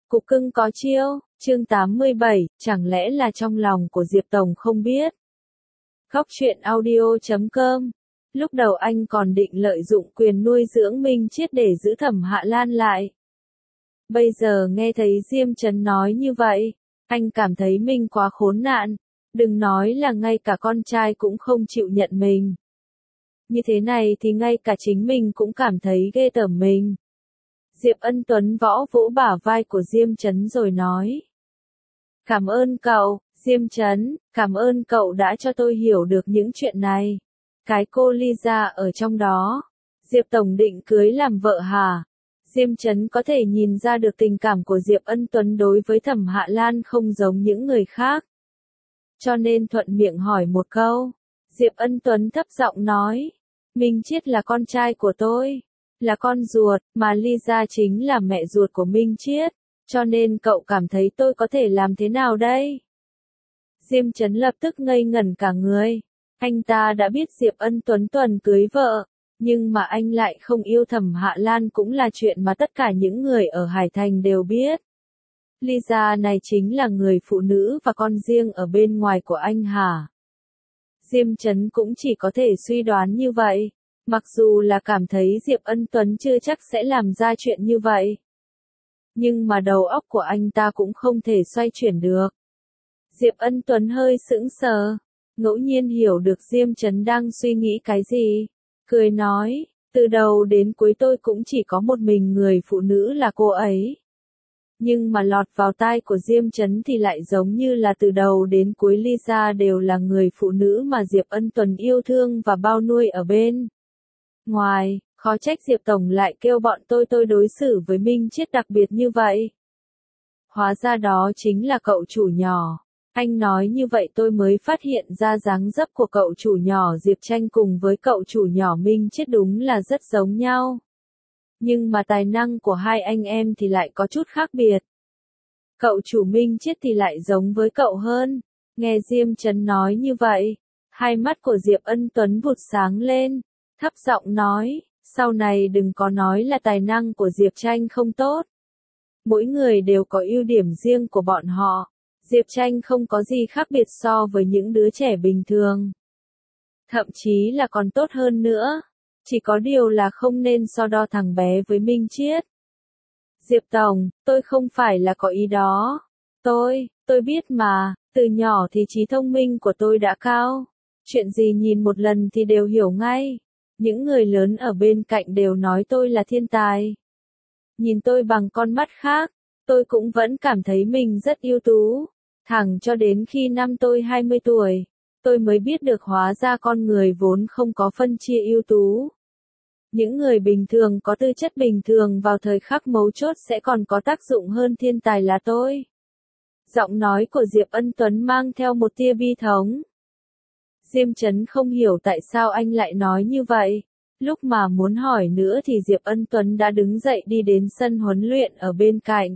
Cục cưng có chiêu, chương 87, chẳng lẽ là trong lòng của Diệp Tổng không biết. Góc truyện audio.com. Lúc đầu anh còn định lợi dụng quyền nuôi dưỡng Minh Chiết để giữ Thẩm Hạ Lan lại. Bây giờ nghe thấy Diêm Chấn nói như vậy, anh cảm thấy mình quá khốn nạn, đừng nói là ngay cả con trai cũng không chịu nhận mình. Như thế này thì ngay cả chính mình cũng cảm thấy ghê tởm mình. Diệp Ân Tuấn vỗ vỗ bả vai của Diêm Chấn rồi nói. Cảm ơn cậu, Diêm Chấn, cảm ơn cậu đã cho tôi hiểu được những chuyện này. Cái cô Lisa ở trong đó. Diệp Tổng định cưới làm vợ hả? Diêm Chấn có thể nhìn ra được tình cảm của Diệp Ân Tuấn đối với Thẩm Hạ Lan không giống những người khác. Cho nên thuận miệng hỏi một câu. Diệp Ân Tuấn thấp giọng nói. Minh Chiết là con trai của tôi. Là con ruột, mà Lisa chính là mẹ ruột của Minh Chiết, cho nên cậu cảm thấy tôi có thể làm thế nào đây? Diêm Chấn lập tức ngây ngẩn cả người. Anh ta đã biết Diệp Ân Tuấn tuần cưới vợ, nhưng mà anh lại không yêu Thẩm Hạ Lan cũng là chuyện mà tất cả những người ở Hải Thành đều biết. Lisa này chính là người phụ nữ và con riêng ở bên ngoài của anh hả? Diêm Chấn cũng chỉ có thể suy đoán như vậy. Mặc dù là cảm thấy Diệp Ân Tuấn chưa chắc sẽ làm ra chuyện như vậy. Nhưng mà đầu óc của anh ta cũng không thể xoay chuyển được. Diệp Ân Tuấn hơi sững sờ, ngẫu nhiên hiểu được Diêm Chấn đang suy nghĩ cái gì. Cười nói, từ đầu đến cuối tôi cũng chỉ có một mình người phụ nữ là cô ấy. Nhưng mà lọt vào tai của Diêm Chấn thì lại giống như là từ đầu đến cuối Lisa đều là người phụ nữ mà Diệp Ân Tuấn yêu thương và bao nuôi ở bên ngoài, khó trách Diệp Tổng lại kêu bọn tôi đối xử với Minh Chiết đặc biệt như vậy. Hóa ra đó chính là cậu chủ nhỏ. Anh nói như vậy tôi mới phát hiện ra dáng dấp của cậu chủ nhỏ Diệp Tranh cùng với cậu chủ nhỏ Minh Chiết đúng là rất giống nhau. Nhưng mà tài năng của hai anh em thì lại có chút khác biệt. Cậu chủ Minh Chiết thì lại giống với cậu hơn. Nghe Diêm Chấn nói như vậy, hai mắt của Diệp Ân Tuấn vụt sáng lên. Thấp giọng nói, sau này đừng có nói là tài năng của Diệp Tranh không tốt. Mỗi người đều có ưu điểm riêng của bọn họ. Diệp Tranh không có gì khác biệt so với những đứa trẻ bình thường. Thậm chí là còn tốt hơn nữa. Chỉ có điều là không nên so đo thằng bé với Minh Chiết. Diệp Tổng, tôi không phải là có ý đó. Tôi biết mà, từ nhỏ thì trí thông minh của tôi đã cao. Chuyện gì nhìn một lần thì đều hiểu ngay. Những người lớn ở bên cạnh đều nói tôi là thiên tài. Nhìn tôi bằng con mắt khác, tôi cũng vẫn cảm thấy mình rất ưu tú. Thẳng cho đến khi năm tôi 20 tuổi, tôi mới biết được hóa ra con người vốn không có phân chia ưu tú. Những người bình thường có tư chất bình thường vào thời khắc mấu chốt sẽ còn có tác dụng hơn thiên tài là tôi. Giọng nói của Diệp Ân Tuấn mang theo một tia bi thống. Diêm Chấn không hiểu tại sao anh lại nói như vậy. Lúc mà muốn hỏi nữa thì Diệp Ân Tuấn đã đứng dậy đi đến sân huấn luyện ở bên cạnh.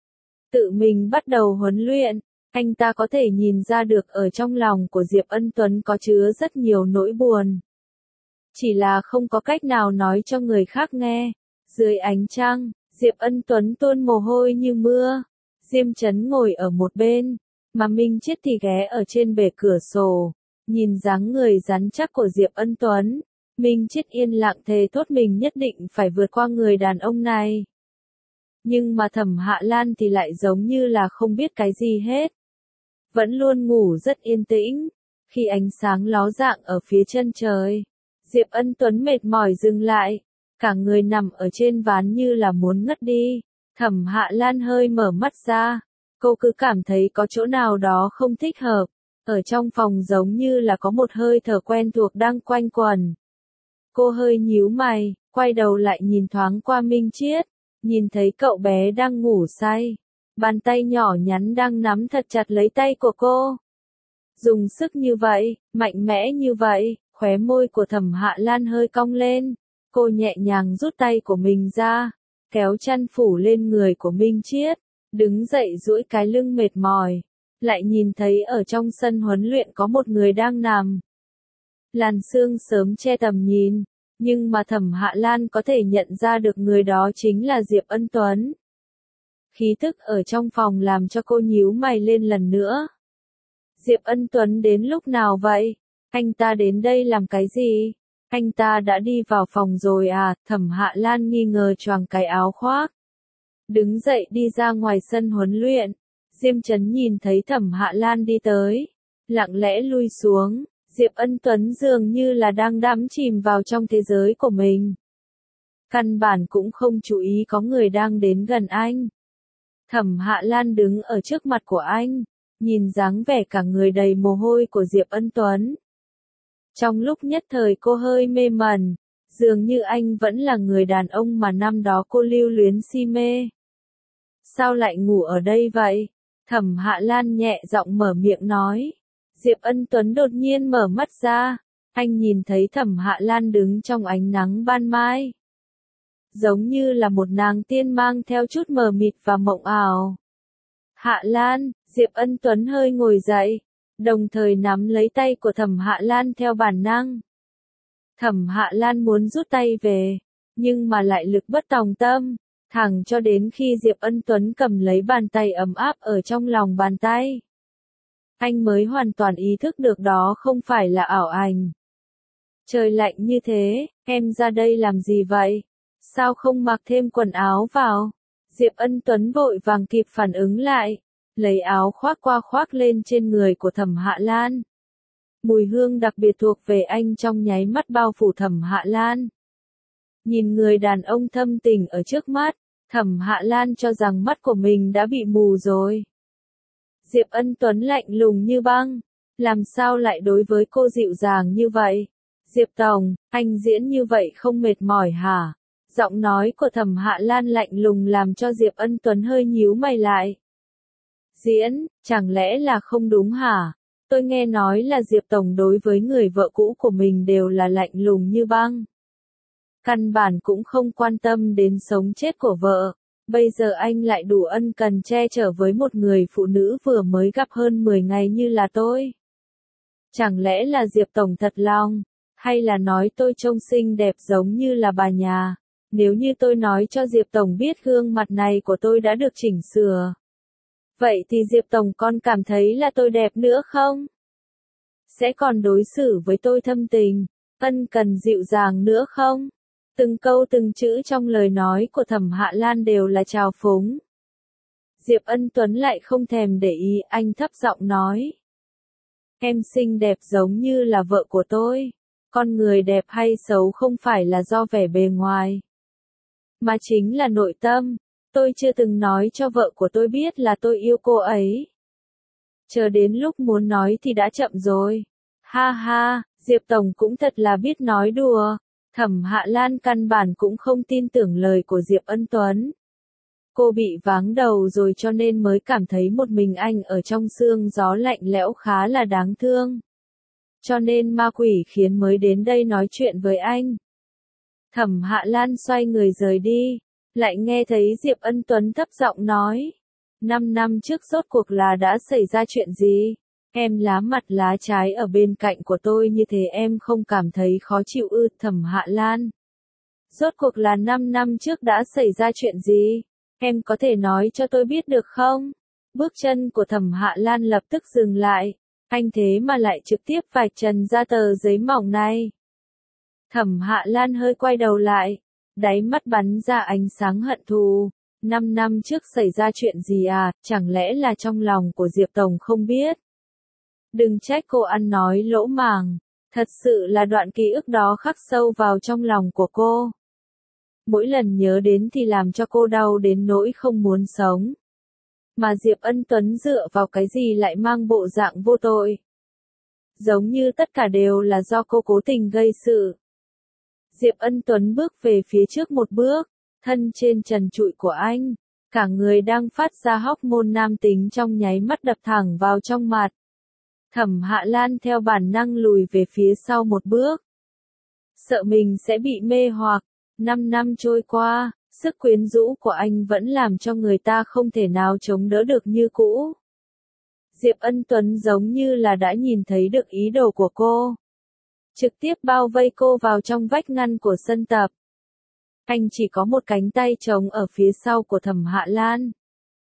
Tự mình bắt đầu huấn luyện, anh ta có thể nhìn ra được ở trong lòng của Diệp Ân Tuấn có chứa rất nhiều nỗi buồn. Chỉ là không có cách nào nói cho người khác nghe. Dưới ánh trăng, Diệp Ân Tuấn tuôn mồ hôi như mưa. Diêm Chấn ngồi ở một bên, mà Minh Chiết thì ghé ở trên bể cửa sổ. Nhìn dáng người rắn chắc của Diệp Ân Tuấn, Minh Chiết yên lặng thề thốt mình nhất định phải vượt qua người đàn ông này. Nhưng mà Thẩm Hạ Lan thì lại giống như là không biết cái gì hết. Vẫn luôn ngủ rất yên tĩnh. Khi ánh sáng ló dạng ở phía chân trời, Diệp Ân Tuấn mệt mỏi dừng lại. Cả người nằm ở trên ván như là muốn ngất đi. Thẩm Hạ Lan hơi mở mắt ra. Cô cứ cảm thấy có chỗ nào đó không thích hợp. Ở trong phòng giống như là có một hơi thở quen thuộc đang quanh quẩn. Cô hơi nhíu mày, quay đầu lại nhìn thoáng qua Minh Chiết, nhìn thấy cậu bé đang ngủ say. Bàn tay nhỏ nhắn đang nắm thật chặt lấy tay của cô. Dùng sức như vậy, mạnh mẽ như vậy, khóe môi của Thẩm Hạ Lan hơi cong lên. Cô nhẹ nhàng rút tay của mình ra, kéo chăn phủ lên người của Minh Chiết, đứng dậy duỗi cái lưng mệt mỏi. Lại nhìn thấy ở trong sân huấn luyện có một người đang nằm. Làn sương sớm che tầm nhìn, nhưng mà Thẩm Hạ Lan có thể nhận ra được người đó chính là Diệp Ân Tuấn. Khí tức ở trong phòng làm cho cô nhíu mày lên lần nữa. Diệp Ân Tuấn đến lúc nào vậy? Anh ta đến đây làm cái gì? Anh ta đã đi vào phòng rồi à? Thẩm Hạ Lan nghi ngờ choàng cái áo khoác. Đứng dậy đi ra ngoài sân huấn luyện. Diêm Chấn nhìn thấy Thẩm Hạ Lan đi tới. Lặng lẽ lui xuống. Diệp Ân Tuấn dường như là đang đắm chìm vào trong thế giới của mình. Căn bản cũng không chú ý có người đang đến gần anh. Thẩm Hạ Lan đứng ở trước mặt của anh, nhìn dáng vẻ cả người đầy mồ hôi của Diệp Ân Tuấn. Trong lúc nhất thời cô hơi mê mẩn, dường như anh vẫn là người đàn ông mà năm đó cô lưu luyến si mê. Sao lại ngủ ở đây vậy? Thẩm Hạ Lan nhẹ giọng mở miệng nói. Diệp Ân Tuấn đột nhiên mở mắt ra, anh nhìn thấy Thẩm Hạ Lan đứng trong ánh nắng ban mai. Giống như là một nàng tiên mang theo chút mờ mịt và mộng ảo. Hạ Lan, Diệp Ân Tuấn hơi ngồi dậy, đồng thời nắm lấy tay của Thẩm Hạ Lan theo bản năng. Thẩm Hạ Lan muốn rút tay về, nhưng mà lại lực bất tòng tâm, thẳng cho đến khi Diệp Ân Tuấn cầm lấy bàn tay ấm áp ở trong lòng bàn tay. Anh mới hoàn toàn ý thức được đó không phải là ảo ảnh. Trời lạnh như thế, em ra đây làm gì vậy? Sao không mặc thêm quần áo vào? Diệp Ân Tuấn vội vàng kịp phản ứng lại, lấy áo khoác qua khoác lên trên người của Thẩm Hạ Lan. Mùi hương đặc biệt thuộc về anh trong nháy mắt bao phủ Thẩm Hạ Lan. Nhìn người đàn ông thâm tình ở trước mắt, Thẩm Hạ Lan cho rằng mắt của mình đã bị mù rồi. Diệp Ân Tuấn lạnh lùng như băng, làm sao lại đối với cô dịu dàng như vậy? Diệp Tổng, anh diễn như vậy không mệt mỏi hả? Giọng nói của Thẩm Hạ Lan lạnh lùng làm cho Diệp Ân Tuấn hơi nhíu mày lại. Diễn, chẳng lẽ là không đúng hả? Tôi nghe nói là Diệp Tổng đối với người vợ cũ của mình đều là lạnh lùng như băng. Căn bản cũng không quan tâm đến sống chết của vợ. Bây giờ anh lại đủ ân cần che chở với một người phụ nữ vừa mới gặp hơn 10 ngày như là tôi. Chẳng lẽ là Diệp Tổng thật lòng? Hay là nói tôi trông xinh đẹp giống như là bà nhà? Nếu như tôi nói cho Diệp Tổng biết gương mặt này của tôi đã được chỉnh sửa. Vậy thì Diệp Tổng còn cảm thấy là tôi đẹp nữa không? Sẽ còn đối xử với tôi thâm tình, ân cần dịu dàng nữa không? Từng câu từng chữ trong lời nói của Thẩm Hạ Lan đều là trào phúng. Diệp Ân Tuấn lại không thèm để ý, anh thấp giọng nói. Em xinh đẹp giống như là vợ của tôi. Con người đẹp hay xấu không phải là do vẻ bề ngoài, mà chính là nội tâm. Tôi chưa từng nói cho vợ của tôi biết là tôi yêu cô ấy. Chờ đến lúc muốn nói thì đã chậm rồi. Ha ha, Diệp Tổng cũng thật là biết nói đùa. Thẩm Hạ Lan căn bản cũng không tin tưởng lời của Diệp Ân Tuấn. Cô bị váng đầu rồi cho nên mới cảm thấy một mình anh ở trong sương gió lạnh lẽo khá là đáng thương. Cho nên ma quỷ khiến mới đến đây nói chuyện với anh. Thẩm Hạ Lan xoay người rời đi, lại nghe thấy Diệp Ân Tuấn thấp giọng nói. 5 năm trước rốt cuộc là đã xảy ra chuyện gì? Em lá mặt lá trái ở bên cạnh của tôi như thế em không cảm thấy khó chịu ư? Thẩm Hạ Lan. Rốt cuộc là 5 năm trước đã xảy ra chuyện gì? Em có thể nói cho tôi biết được không? Bước chân của Thẩm Hạ Lan lập tức dừng lại. Anh thế mà lại trực tiếp vạch trần ra tờ giấy mỏng này. Thẩm Hạ Lan hơi quay đầu lại, đáy mắt bắn ra ánh sáng hận thù. 5 năm trước xảy ra chuyện gì à, chẳng lẽ là trong lòng của Diệp Tổng không biết? Đừng trách cô ăn nói lỗ màng, thật sự là đoạn ký ức đó khắc sâu vào trong lòng của cô. Mỗi lần nhớ đến thì làm cho cô đau đến nỗi không muốn sống. Mà Diệp Ân Tuấn dựa vào cái gì lại mang bộ dạng vô tội? Giống như tất cả đều là do cô cố tình gây sự. Diệp Ân Tuấn bước về phía trước một bước, thân trên trần trụi của anh, cả người đang phát ra hormone nam tính trong nháy mắt đập thẳng vào trong mặt. Thẩm Hạ Lan theo bản năng lùi về phía sau một bước. Sợ mình sẽ bị mê hoặc. 5 năm trôi qua, sức quyến rũ của anh vẫn làm cho người ta không thể nào chống đỡ được như cũ. Diệp Ân Tuấn giống như là đã nhìn thấy được ý đồ của cô. Trực tiếp bao vây cô vào trong vách ngăn của sân tập. Anh chỉ có một cánh tay trống ở phía sau của Thẩm Hạ Lan.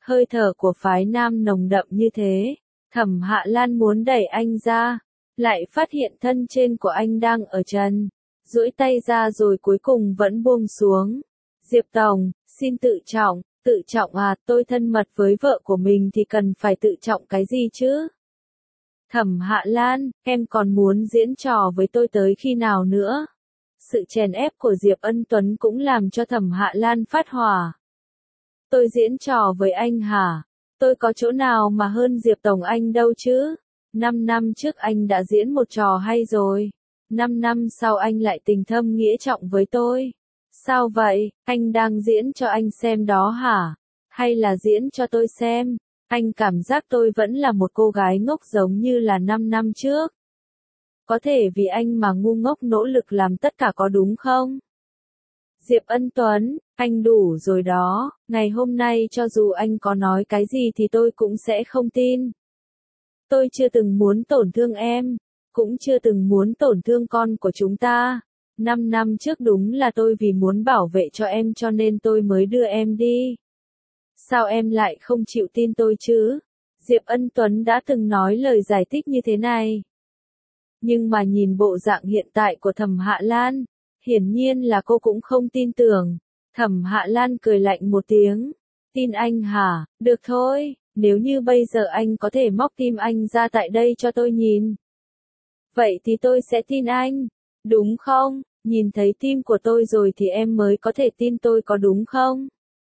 Hơi thở của phái nam nồng đậm như thế, Thẩm Hạ Lan muốn đẩy anh ra, lại phát hiện thân trên của anh đang ở trần, duỗi tay ra rồi cuối cùng vẫn buông xuống. Diệp Tổng, xin tự trọng à, tôi thân mật với vợ của mình thì cần phải tự trọng cái gì chứ? Thẩm Hạ Lan, em còn muốn diễn trò với tôi tới khi nào nữa? Sự chèn ép của Diệp Ân Tuấn cũng làm cho Thẩm Hạ Lan phát hỏa. Tôi diễn trò với anh hả? Tôi có chỗ nào mà hơn Diệp Tổng anh đâu chứ? 5 năm trước anh đã diễn một trò hay rồi. 5 năm sau anh lại tình thâm nghĩa trọng với tôi. Sao vậy, anh đang diễn cho anh xem đó hả? Hay là diễn cho tôi xem? Anh cảm giác tôi vẫn là một cô gái ngốc giống như là 5 năm trước. Có thể vì anh mà ngu ngốc nỗ lực làm tất cả có đúng không? Diệp Ân Tuấn, anh đủ rồi đó, ngày hôm nay cho dù anh có nói cái gì thì tôi cũng sẽ không tin. Tôi chưa từng muốn tổn thương em, cũng chưa từng muốn tổn thương con của chúng ta. 5 năm trước đúng là tôi vì muốn bảo vệ cho em cho nên tôi mới đưa em đi. Sao em lại không chịu tin tôi chứ? Diệp Ân Tuấn đã từng nói lời giải thích như thế này. Nhưng mà nhìn bộ dạng hiện tại của Thẩm Hạ Lan, hiển nhiên là cô cũng không tin tưởng. Thẩm Hạ Lan cười lạnh một tiếng. Tin anh hả? Được thôi, nếu như bây giờ anh có thể móc tim anh ra tại đây cho tôi nhìn. Vậy thì tôi sẽ tin anh. Đúng không? Nhìn thấy tim của tôi rồi thì em mới có thể tin tôi có đúng không?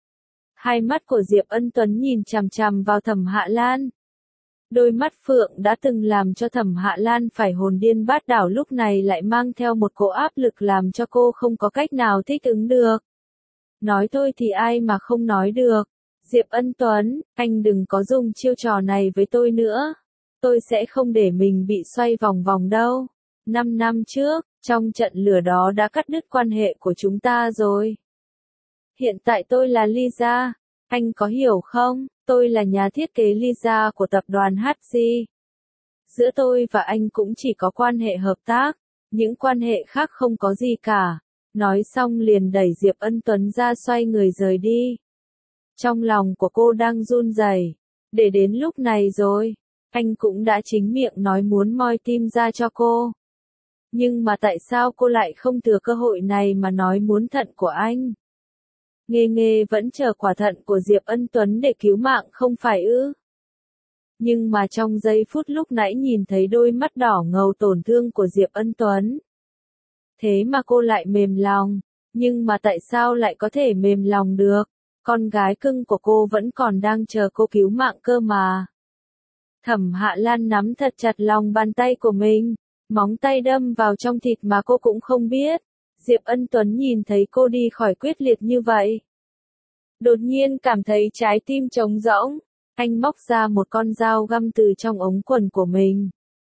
Hai mắt của Diệp Ân Tuấn nhìn chằm chằm vào Thẩm Hạ Lan. Đôi mắt phượng đã từng làm cho Thẩm Hạ Lan phải hồn điên bát đảo lúc này lại mang theo một cỗ áp lực làm cho cô không có cách nào thích ứng được. Nói thôi thì ai mà không nói được. Diệp Ân Tuấn, anh đừng có dùng chiêu trò này với tôi nữa. Tôi sẽ không để mình bị xoay vòng vòng đâu. 5 năm trước, trong trận lửa đó đã cắt đứt quan hệ của chúng ta rồi. Hiện tại tôi là Lisa, anh có hiểu không? Tôi là nhà thiết kế Lisa của tập đoàn HG. Giữa tôi và anh cũng chỉ có quan hệ hợp tác, những quan hệ khác không có gì cả. Nói xong liền đẩy Diệp Ân Tuấn ra xoay người rời đi. Trong lòng của cô đang run rẩy. Để đến lúc này rồi, anh cũng đã chính miệng nói muốn moi tim ra cho cô. Nhưng mà tại sao cô lại không thừa cơ hội này mà nói muốn thận của anh? Nghê vẫn chờ quả thận của Diệp Ân Tuấn để cứu mạng không phải ư? Nhưng mà trong giây phút lúc nãy nhìn thấy đôi mắt đỏ ngầu tổn thương của Diệp Ân Tuấn. Thế mà cô lại mềm lòng. Nhưng mà tại sao lại có thể mềm lòng được? Con gái cưng của cô vẫn còn đang chờ cô cứu mạng cơ mà. Thẩm Hạ Lan nắm thật chặt lòng bàn tay của mình. Móng tay đâm vào trong thịt mà cô cũng không biết. Diệp Ân Tuấn nhìn thấy cô đi khỏi quyết liệt như vậy. Đột nhiên cảm thấy trái tim trống rỗng. Anh móc ra một con dao găm từ trong ống quần của mình.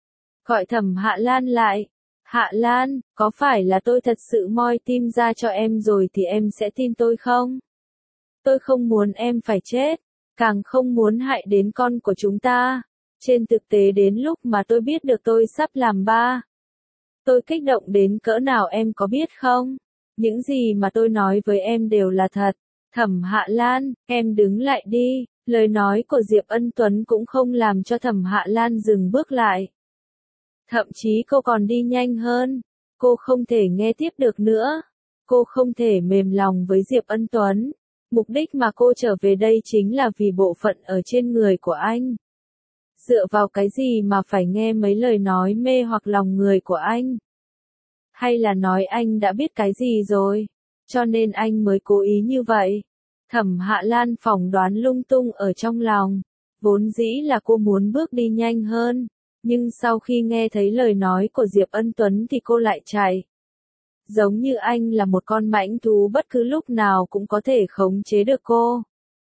Gọi Thẩm Hạ Lan lại. Hạ Lan, có phải là tôi thật sự moi tim ra cho em rồi thì em sẽ tin tôi không? Tôi không muốn em phải chết. Càng không muốn hại đến con của chúng ta. Trên thực tế đến lúc mà tôi biết được tôi sắp làm ba. Tôi kích động đến cỡ nào em có biết không? Những gì mà tôi nói với em đều là thật. Thẩm Hạ Lan, em đứng lại đi. Lời nói của Diệp Ân Tuấn cũng không làm cho Thẩm Hạ Lan dừng bước lại. Thậm chí cô còn đi nhanh hơn. Cô không thể nghe tiếp được nữa. Cô không thể mềm lòng với Diệp Ân Tuấn. Mục đích mà cô trở về đây chính là vì bộ phận ở trên người của anh. Dựa vào cái gì mà phải nghe mấy lời nói mê hoặc lòng người của anh? Hay là nói anh đã biết cái gì rồi, cho nên anh mới cố ý như vậy? Thẩm Hạ Lan phỏng đoán lung tung ở trong lòng. Vốn dĩ là cô muốn bước đi nhanh hơn, nhưng sau khi nghe thấy lời nói của Diệp Ân Tuấn thì cô lại chạy. Giống như anh là một con mãnh thú bất cứ lúc nào cũng có thể khống chế được cô.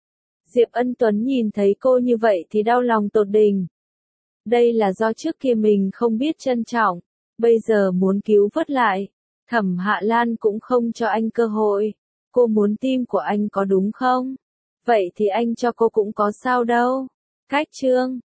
Diệp Ân Tuấn nhìn thấy cô như vậy thì đau lòng tột đỉnh. Đây là do trước kia mình không biết trân trọng, bây giờ muốn cứu vớt lại. Thẩm Hạ Lan cũng không cho anh cơ hội. Cô muốn tim của anh có đúng không? Vậy thì anh cho cô cũng có sao đâu. Cách chương